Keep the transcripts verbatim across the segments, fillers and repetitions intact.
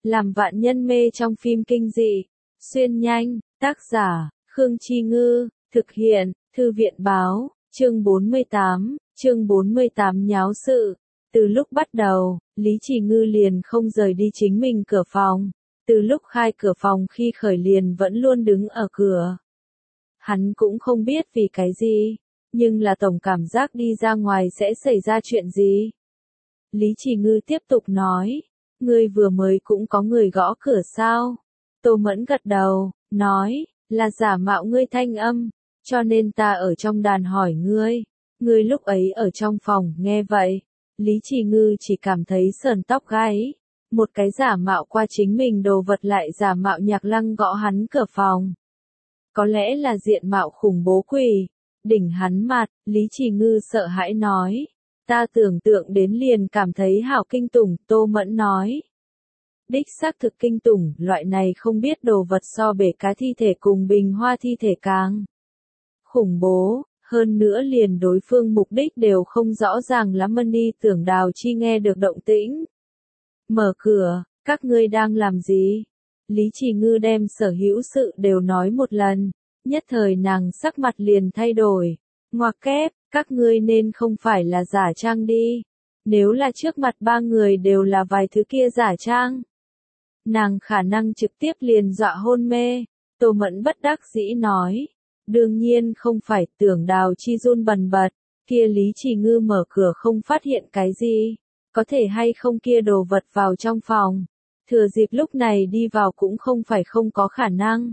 làm vạn nhân mê trong phim kinh dị. Xuyên nhanh, tác giả, Khương Chi Ngư, thực hiện, Thư viện Báo, chương bốn mươi tám, chương bốn mươi tám nháo sự. Từ lúc bắt đầu, Lý Chỉ Ngư liền không rời đi chính mình cửa phòng. Từ lúc khai cửa phòng khi khởi liền vẫn luôn đứng ở cửa. Hắn cũng không biết vì cái gì, nhưng là tổng cảm giác đi ra ngoài sẽ xảy ra chuyện gì. Lý Chỉ Ngư tiếp tục nói, ngươi vừa mới cũng có người gõ cửa sao? Tô Mẫn gật đầu, nói, là giả mạo ngươi thanh âm, cho nên ta ở trong đàn hỏi ngươi. Ngươi lúc ấy ở trong phòng, nghe vậy. Lý Chỉ Ngư chỉ cảm thấy sờn tóc gáy. Một cái giả mạo qua chính mình đồ vật lại giả mạo Nhạc Lăng gõ hắn cửa phòng. Có lẽ là diện mạo khủng bố quỷ. Đỉnh hắn mặt, Lý Chỉ Ngư sợ hãi nói. Ta tưởng tượng đến liền cảm thấy hảo kinh tủng, Tô Mẫn nói. Đích xác thực kinh tủng, loại này không biết đồ vật so bể cá thi thể cùng bình hoa thi thể càng khủng bố, hơn nữa liền đối phương mục đích đều không rõ ràng lắm. Mani Tưởng Đào Chi nghe được động tĩnh. Mở cửa, các ngươi đang làm gì? Lý Chỉ Ngư đem sở hữu sự đều nói một lần, nhất thời nàng sắc mặt liền thay đổi. Ngoặc kép, các ngươi nên không phải là giả trang đi. Nếu là trước mặt ba người đều là vài thứ kia giả trang, nàng khả năng trực tiếp liền dọa hôn mê. Tô Mẫn bất đắc dĩ nói. Đương nhiên không phải. Tưởng Đào Chi run bần bật. Kia Lý Chỉ Ngư mở cửa không phát hiện cái gì. Có thể hay không kia đồ vật vào trong phòng. Thừa dịp lúc này đi vào cũng không phải không có khả năng.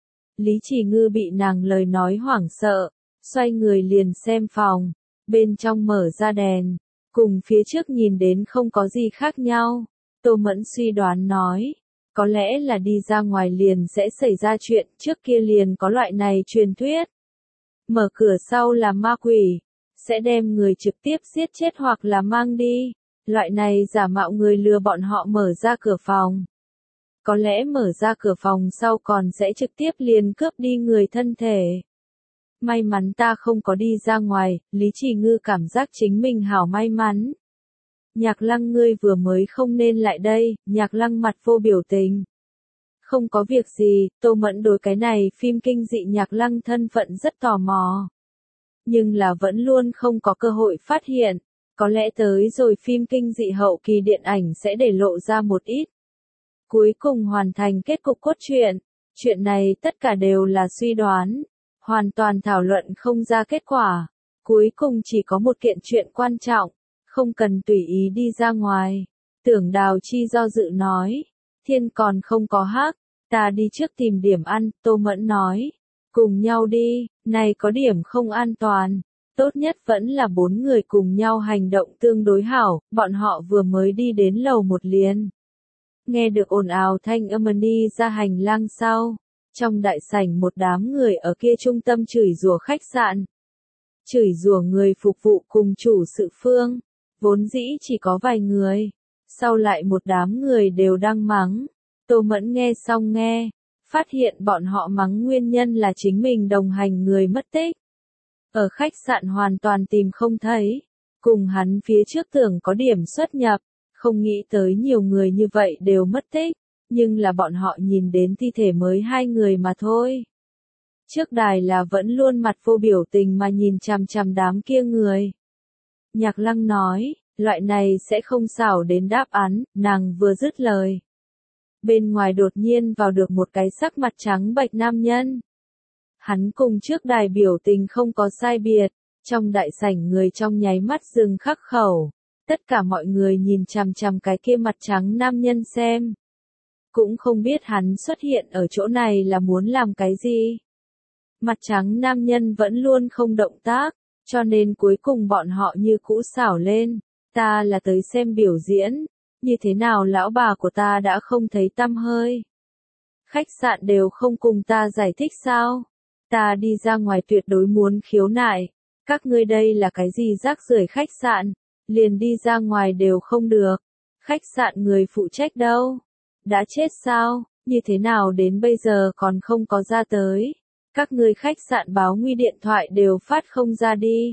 Lý Chỉ Ngư bị nàng lời nói hoảng sợ. Xoay người liền xem phòng. Bên trong mở ra đèn. Cùng phía trước nhìn đến không có gì khác nhau. Tô Mẫn suy đoán nói. Có lẽ là đi ra ngoài liền sẽ xảy ra chuyện, trước kia liền có loại này truyền thuyết. Mở cửa sau là ma quỷ, sẽ đem người trực tiếp giết chết hoặc là mang đi. Loại này giả mạo người lừa bọn họ mở ra cửa phòng. Có lẽ mở ra cửa phòng sau còn sẽ trực tiếp liền cướp đi người thân thể. May mắn ta không có đi ra ngoài, Lý Chỉ Ngư cảm giác chính mình hảo may mắn. Nhạc Lăng ngươi vừa mới không nên lại đây. Nhạc Lăng mặt vô biểu tình. Không có việc gì. Tô Mẫn đối cái này phim kinh dị Nhạc Lăng thân phận rất tò mò. Nhưng là vẫn luôn không có cơ hội phát hiện. Có lẽ tới rồi phim kinh dị hậu kỳ điện ảnh sẽ để lộ ra một ít. Cuối cùng hoàn thành kết cục cốt truyện. Chuyện này tất cả đều là suy đoán. Hoàn toàn thảo luận không ra kết quả. Cuối cùng chỉ có một kiện chuyện quan trọng. Không cần tùy ý đi ra ngoài. Tưởng Đào Chi do dự nói. Thiên còn không có hắc. Ta đi trước tìm điểm ăn. Tô Mẫn nói. Cùng nhau đi. Này có điểm không an toàn. Tốt nhất vẫn là bốn người cùng nhau hành động tương đối hảo. Bọn họ vừa mới đi đến lầu một liền. Nghe được ồn ào thanh âm đi ra hành lang sau. Trong đại sảnh một đám người ở kia trung tâm chửi rủa khách sạn. Chửi rủa người phục vụ cùng chủ sự phương. Vốn dĩ chỉ có vài người. Sau lại một đám người đều đang mắng. Tô Mẫn nghe xong nghe. Phát hiện bọn họ mắng nguyên nhân là chính mình đồng hành người mất tích. Ở khách sạn hoàn toàn tìm không thấy. Cùng hắn phía trước tưởng có điểm xuất nhập. Không nghĩ tới nhiều người như vậy đều mất tích. Nhưng là bọn họ nhìn đến thi thể mới hai người mà thôi. Trước đài là vẫn luôn mặt vô biểu tình mà nhìn chằm chằm đám kia người. Nhạc Lăng nói, loại này sẽ không xảo đến đáp án, nàng vừa dứt lời. Bên ngoài đột nhiên vào được một cái sắc mặt trắng bệch nam nhân. Hắn cùng trước đài biểu tình không có sai biệt, trong đại sảnh người trong nháy mắt dừng khắc khẩu. Tất cả mọi người nhìn chằm chằm cái kia mặt trắng nam nhân xem. Cũng không biết hắn xuất hiện ở chỗ này là muốn làm cái gì. Mặt trắng nam nhân vẫn luôn không động tác. Cho nên cuối cùng bọn họ như cũ xảo lên. Ta là tới xem biểu diễn. Như thế nào lão bà của ta đã không thấy tăm hơi. Khách sạn đều không cùng ta giải thích sao. Ta đi ra ngoài tuyệt đối muốn khiếu nại. Các ngươi đây là cái gì rác rưởi khách sạn. Liền đi ra ngoài đều không được. Khách sạn người phụ trách đâu. Đã chết sao. Như thế nào đến bây giờ còn không có ra tới. Các người khách sạn báo nguy điện thoại đều phát không ra đi.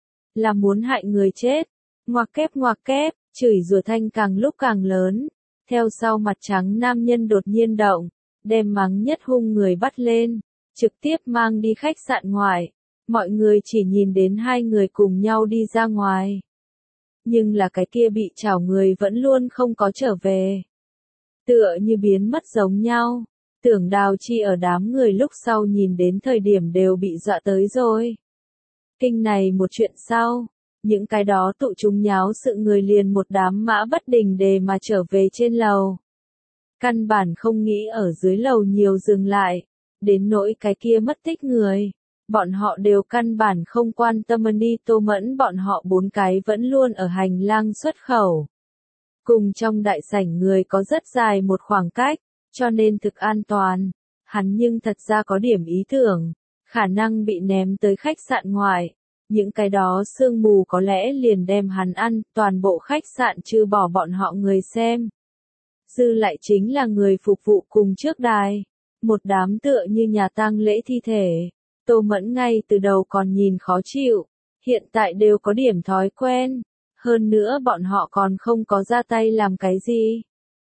Là muốn hại người chết. Ngoặc kép ngoặc kép, chửi rủa thanh càng lúc càng lớn. Theo sau mặt trắng nam nhân đột nhiên động, đem mắng nhất hung người bắt lên, trực tiếp mang đi khách sạn ngoài. Mọi người chỉ nhìn đến hai người cùng nhau đi ra ngoài. Nhưng là cái kia bị trảo người vẫn luôn không có trở về. Tựa như biến mất giống nhau. Tưởng Đào Chi ở đám người lúc sau nhìn đến thời điểm đều bị dọa tới rồi. Kinh này một chuyện sau, những cái đó tụ chúng nháo sự người liền một đám mã bất đình đề mà trở về trên lầu. Căn bản không nghĩ ở dưới lầu nhiều dừng lại, đến nỗi cái kia mất tích người. Bọn họ đều căn bản không quan tâm đi Tô Mẫn bọn họ bốn cái vẫn luôn ở hành lang xuất khẩu. Cùng trong đại sảnh người có rất dài một khoảng cách, cho nên thực an toàn. Hắn nhưng thật ra có điểm ý tưởng, khả năng bị ném tới khách sạn ngoài. Những cái đó sương mù có lẽ liền đem hắn ăn, toàn bộ khách sạn trừ bỏ bọn họ người xem. Dư lại chính là người phục vụ cùng trước đài. Một đám tựa như nhà tang lễ thi thể. Tô Mẫn ngay từ đầu còn nhìn khó chịu, hiện tại đều có điểm thói quen, hơn nữa bọn họ còn không có ra tay làm cái gì.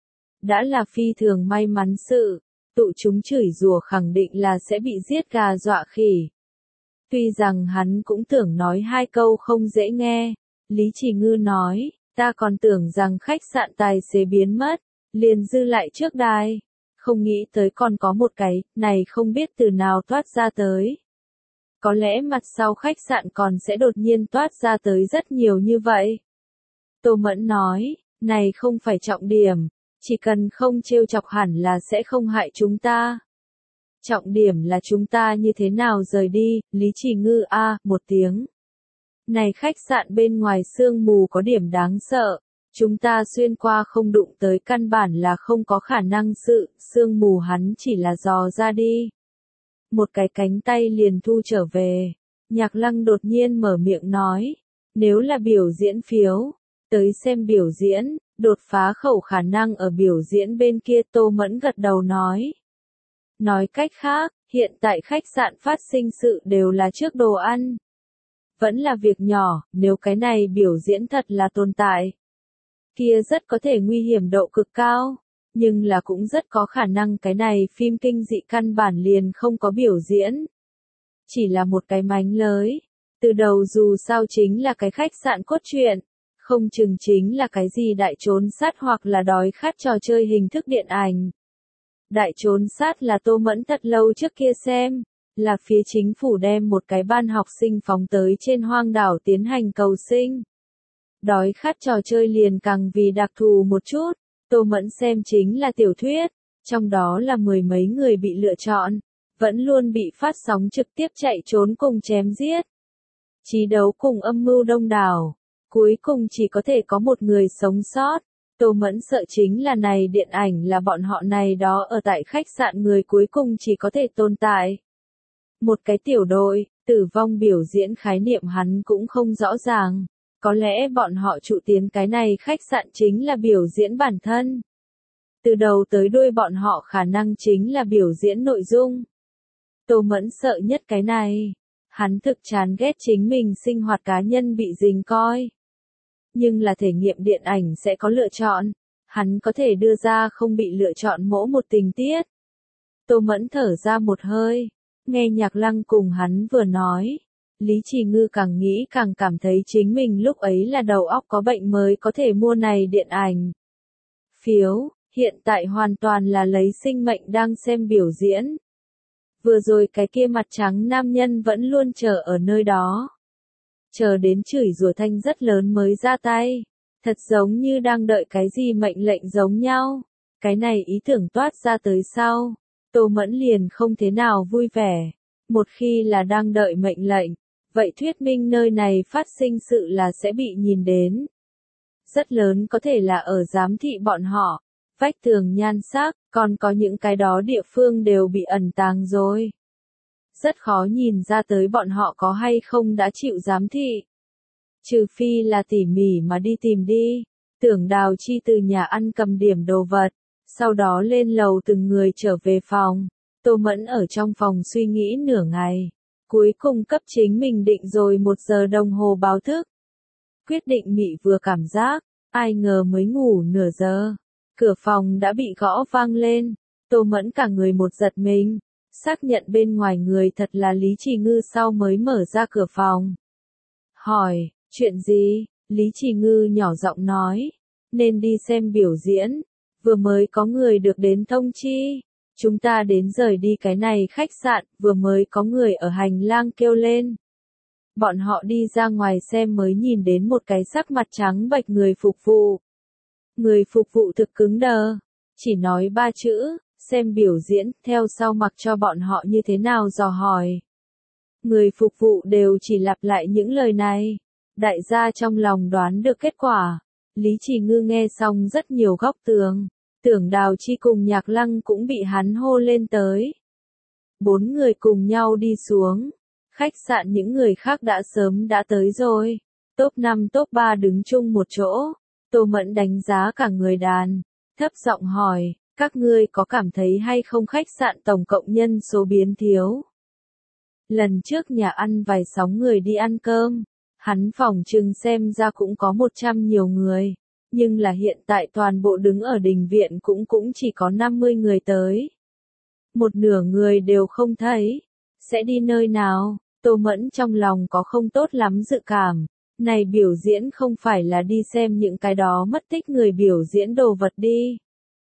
Đã là phi thường may mắn sự, tụ chúng chửi rủa khẳng định là sẽ bị giết gà dọa khỉ. Tuy rằng hắn cũng tưởng nói hai câu không dễ nghe, Lý Chỉ Ngư nói, ta còn tưởng rằng khách sạn tài xế biến mất, liền dư lại trước đài, không nghĩ tới còn có một cái, này không biết từ nào toát ra tới. Có lẽ mặt sau khách sạn còn sẽ đột nhiên toát ra tới rất nhiều như vậy. Tô Mẫn nói, này không phải trọng điểm, chỉ cần không trêu chọc hẳn là sẽ không hại chúng ta. Trọng điểm là chúng ta như thế nào rời đi, Lý Chỉ Ngư a à, một tiếng. Này khách sạn bên ngoài sương mù có điểm đáng sợ, chúng ta xuyên qua không đụng tới căn bản là không có khả năng sự, sương mù hắn chỉ là dò ra đi. Một cái cánh tay liền thu trở về. Nhạc Lăng đột nhiên mở miệng nói, nếu là biểu diễn phiếu, tới xem biểu diễn, đột phá khẩu khả năng ở biểu diễn bên kia. Tô Mẫn gật đầu nói. Nói cách khác, hiện tại khách sạn phát sinh sự đều là trước đồ ăn. Vẫn là việc nhỏ, nếu cái này biểu diễn thật là tồn tại. Kia rất có thể nguy hiểm độ cực cao. Nhưng là cũng rất có khả năng cái này phim kinh dị căn bản liền không có biểu diễn. Chỉ là một cái mánh lới. Từ đầu dù sao chính là cái khách sạn cốt truyện. Không chừng chính là cái gì đại trốn sát hoặc là đói khát trò chơi hình thức điện ảnh. Đại trốn sát là Tô Mẫn thật lâu trước kia xem. Là phía chính phủ đem một cái ban học sinh phóng tới trên hoang đảo tiến hành cầu sinh. Đói khát trò chơi liền càng vì đặc thù một chút. Tô Mẫn xem chính là tiểu thuyết, trong đó là mười mấy người bị lựa chọn, vẫn luôn bị phát sóng trực tiếp chạy trốn cùng chém giết. Chí đấu cùng âm mưu đông đảo, cuối cùng chỉ có thể có một người sống sót. Tô Mẫn sợ chính là này điện ảnh là bọn họ này đó ở tại khách sạn người cuối cùng chỉ có thể tồn tại. Một cái tiểu đội, tử vong biểu diễn khái niệm hắn cũng không rõ ràng. Có lẽ bọn họ trụ tiến cái này khách sạn chính là biểu diễn bản thân. Từ đầu tới đuôi bọn họ khả năng chính là biểu diễn nội dung. Tô Mẫn sợ nhất cái này. Hắn thực chán ghét chính mình sinh hoạt cá nhân bị rình coi. Nhưng là thể nghiệm điện ảnh sẽ có lựa chọn. Hắn có thể đưa ra không bị lựa chọn mỗi một tình tiết. Tô Mẫn thở ra một hơi. Nghe Nhạc Lăng cùng hắn vừa nói. Lý Chỉ Ngư càng nghĩ càng cảm thấy chính mình lúc ấy là đầu óc có bệnh mới có thể mua này điện ảnh. Phiếu, hiện tại hoàn toàn là lấy sinh mệnh đang xem biểu diễn. Vừa rồi cái kia mặt trắng nam nhân vẫn luôn chờ ở nơi đó. Chờ đến chửi rủa thanh rất lớn mới ra tay. Thật giống như đang đợi cái gì mệnh lệnh giống nhau. Cái này ý tưởng toát ra tới sau. Tô Mẫn liền không thế nào vui vẻ. Một khi là đang đợi mệnh lệnh. Vậy thuyết minh nơi này phát sinh sự là sẽ bị nhìn đến. Rất lớn có thể là ở giám thị bọn họ, vách tường nhan sắc, còn có những cái đó địa phương đều bị ẩn tàng rồi. Rất khó nhìn ra tới bọn họ có hay không đã chịu giám thị. Trừ phi là tỉ mỉ mà đi tìm đi. Tưởng Đào Chi từ nhà ăn cầm điểm đồ vật, sau đó lên lầu từng người trở về phòng. Tô Mẫn ở trong phòng suy nghĩ nửa ngày. Cuối cùng cấp chính mình định rồi một giờ đồng hồ báo thức. Quyết định mị vừa cảm giác, ai ngờ mới ngủ nửa giờ. Cửa phòng đã bị gõ vang lên, Tô Mẫn cả người một giật mình, xác nhận bên ngoài người thật là Lý Trì Ngư sau mới mở ra cửa phòng. Hỏi, chuyện gì? Lý Trì Ngư nhỏ giọng nói, nên đi xem biểu diễn, vừa mới có người được đến thông chi. Chúng ta đến rời đi cái này khách sạn, vừa mới có người ở hành lang kêu lên. Bọn họ đi ra ngoài xem mới nhìn đến một cái sắc mặt trắng bệch người phục vụ. Người phục vụ thực cứng đờ, chỉ nói ba chữ, xem biểu diễn, theo sau mặc cho bọn họ như thế nào dò hỏi. Người phục vụ đều chỉ lặp lại những lời này. Đại gia trong lòng đoán được kết quả. Lý Trì Ngư nghe xong rất nhiều góc tường. Tưởng Đào Chi cùng Nhạc Lăng cũng bị hắn hô lên tới. Bốn người cùng nhau đi xuống. Khách sạn những người khác đã sớm đã tới rồi. Top năm top ba đứng chung một chỗ. Tô Mẫn đánh giá cả người đàn. Thấp giọng hỏi, các ngươi có cảm thấy hay không khách sạn tổng cộng nhân số biến thiếu? Lần trước nhà ăn vài sóng người đi ăn cơm. Hắn phỏng chừng xem ra cũng có một trăm nhiều người. Nhưng là hiện tại toàn bộ đứng ở đình viện cũng cũng chỉ có năm mươi người tới. Một nửa người đều không thấy. Sẽ đi nơi nào? Tô Mẫn trong lòng có không tốt lắm dự cảm. Này biểu diễn không phải là đi xem những cái đó mất tích người biểu diễn đồ vật đi.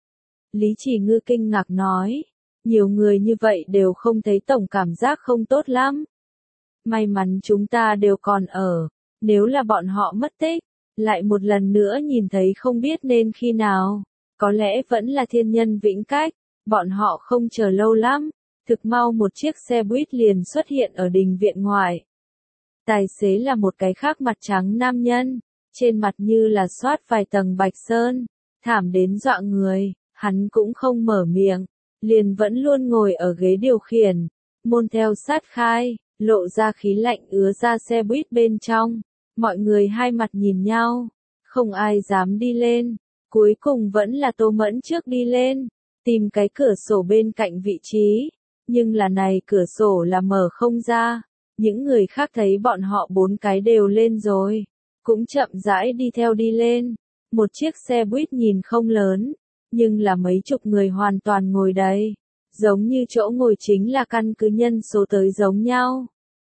Lý Trì Ngư kinh ngạc nói. Nhiều người như vậy đều không thấy tổng cảm giác không tốt lắm. May mắn chúng ta đều còn ở. Nếu là bọn họ mất tích, lại một lần nữa nhìn thấy không biết nên khi nào. Có lẽ vẫn là thiên nhân vĩnh cách. Bọn họ không chờ lâu lắm. Thực mau một chiếc xe buýt liền xuất hiện ở đình viện ngoài. Tài xế là một cái khác mặt trắng nam nhân. Trên mặt như là xoát vài tầng bạch sơn. Thảm đến dọa người. Hắn cũng không mở miệng. Liền vẫn luôn ngồi ở ghế điều khiển. Môn theo sát khai. Lộ ra khí lạnh ứa ra xe buýt bên trong. Mọi người hai mặt nhìn nhau. Không ai dám đi lên. Cuối cùng vẫn là Tô Mẫn trước đi lên. Tìm cái cửa sổ bên cạnh vị trí. Nhưng là này cửa sổ là mở không ra. Những người khác thấy bọn họ bốn cái đều lên rồi. Cũng chậm rãi đi theo đi lên. Một chiếc xe buýt nhìn không lớn. Nhưng là mấy chục người hoàn toàn ngồi đầy. Giống như chỗ ngồi chính là căn cứ nhân số tới giống nhau.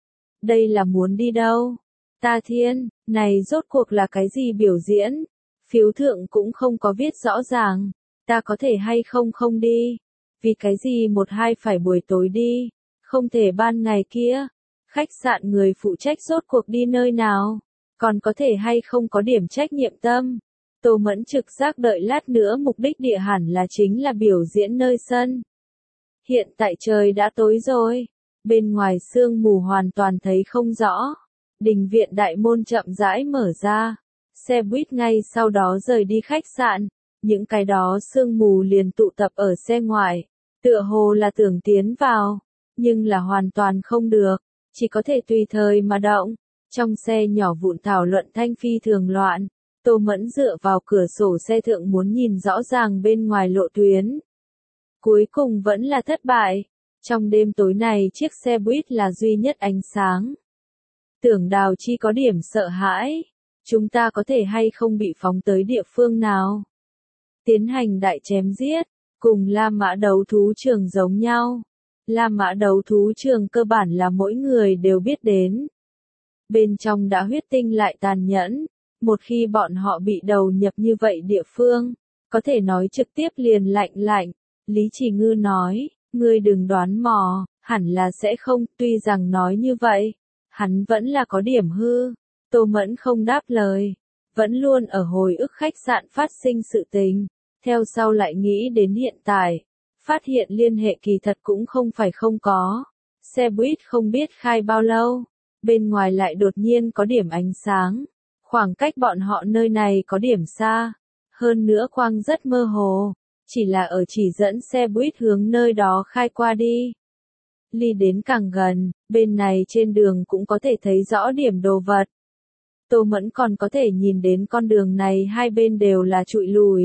Đây là muốn đi đâu? Ta thiên, này rốt cuộc là cái gì biểu diễn? Phiếu thượng cũng không có viết rõ ràng. Ta có thể hay không không đi? Vì cái gì một hai phải buổi tối đi? Không thể ban ngày kia? Khách sạn người phụ trách rốt cuộc đi nơi nào? Còn có thể hay không có điểm trách nhiệm tâm? Tô Mẫn trực giác đợi lát nữa mục đích địa hẳn là chính là biểu diễn nơi sân. Hiện tại trời đã tối rồi. Bên ngoài sương mù hoàn toàn thấy không rõ. Đình viện đại môn chậm rãi mở ra. Xe buýt ngay sau đó rời đi khách sạn. Những cái đó sương mù liền tụ tập ở xe ngoài. Tựa hồ là tưởng tiến vào. Nhưng là hoàn toàn không được. Chỉ có thể tùy thời mà động. Trong xe nhỏ vụn thảo luận thanh phi thường loạn. Tô Mẫn dựa vào cửa sổ xe thượng muốn nhìn rõ ràng bên ngoài lộ tuyến. Cuối cùng vẫn là thất bại. Trong đêm tối này chiếc xe buýt là duy nhất ánh sáng. Tưởng Đào Chi có điểm sợ hãi. Chúng ta có thể hay không bị phóng tới địa phương nào? Tiến hành đại chém giết. Cùng La Mã đấu thú trường giống nhau. La Mã đấu thú trường cơ bản là mỗi người đều biết đến. Bên trong đã huyết tinh lại tàn nhẫn. Một khi bọn họ bị đầu nhập như vậy địa phương, có thể nói trực tiếp liền lạnh lạnh. Lý Trì Ngư nói, ngươi đừng đoán mò, hẳn là sẽ không, tuy rằng nói như vậy, hắn vẫn là có điểm hư. Tô Mẫn không đáp lời, vẫn luôn ở hồi ức khách sạn phát sinh sự tình, theo sau lại nghĩ đến hiện tại, phát hiện liên hệ kỳ thật cũng không phải không có. Xe buýt không biết khai bao lâu, bên ngoài lại đột nhiên có điểm ánh sáng. Khoảng cách bọn họ nơi này có điểm xa, hơn nữa quang rất mơ hồ, chỉ là ở chỉ dẫn xe buýt hướng nơi đó khai qua đi. Ly đến càng gần, bên này trên đường cũng có thể thấy rõ điểm đồ vật. Tô Mẫn còn có thể nhìn đến con đường này hai bên đều là trụi lùi.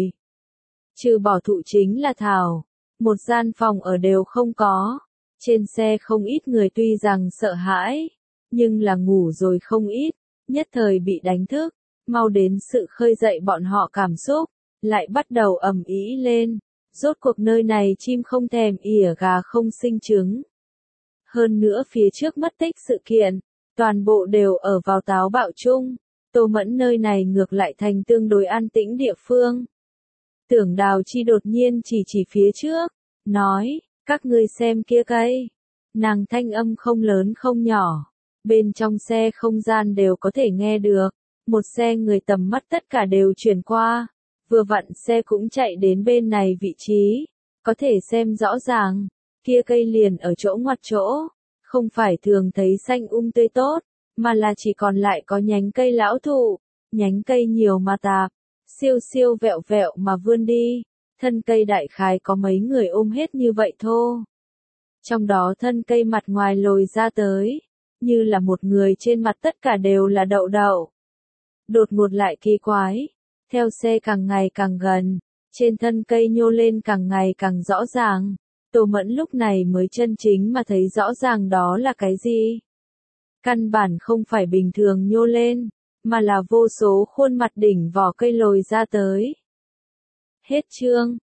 Trừ bỏ thụ chính là thảo, một gian phòng ở đều không có. Trên xe không ít người tuy rằng sợ hãi, nhưng là ngủ rồi không ít. Nhất thời bị đánh thức, mau đến sự khơi dậy bọn họ cảm xúc, lại bắt đầu ầm ĩ lên. Rốt cuộc nơi này chim không thèm ỉa gà không sinh trứng. Hơn nữa phía trước mất tích sự kiện, toàn bộ đều ở vào táo bạo chung. Tô Mẫn nơi này ngược lại thành tương đối an tĩnh địa phương. Tưởng Đào Chi đột nhiên chỉ chỉ phía trước, nói, các ngươi xem kia cây. Nàng thanh âm không lớn không nhỏ, bên trong xe không gian đều có thể nghe được, một xe người tầm mắt tất cả đều chuyển qua, vừa vặn xe cũng chạy đến bên này vị trí, có thể xem rõ ràng, kia cây liền ở chỗ ngoặt chỗ, không phải thường thấy xanh um tươi tốt, mà là chỉ còn lại có nhánh cây lão thụ, nhánh cây nhiều mà tạp, siêu siêu vẹo vẹo mà vươn đi, thân cây đại khái có mấy người ôm hết như vậy thô. Trong đó thân cây mặt ngoài lồi ra tới, như là một người trên mặt tất cả đều là đậu đậu. Đột ngột lại kỳ quái, theo xe càng ngày càng gần, trên thân cây nhô lên càng ngày càng rõ ràng, Tô Mẫn lúc này mới chân chính mà thấy rõ ràng đó là cái gì. Căn bản không phải bình thường nhô lên, mà là vô số khuôn mặt đỉnh vỏ cây lồi ra tới. Hết chương.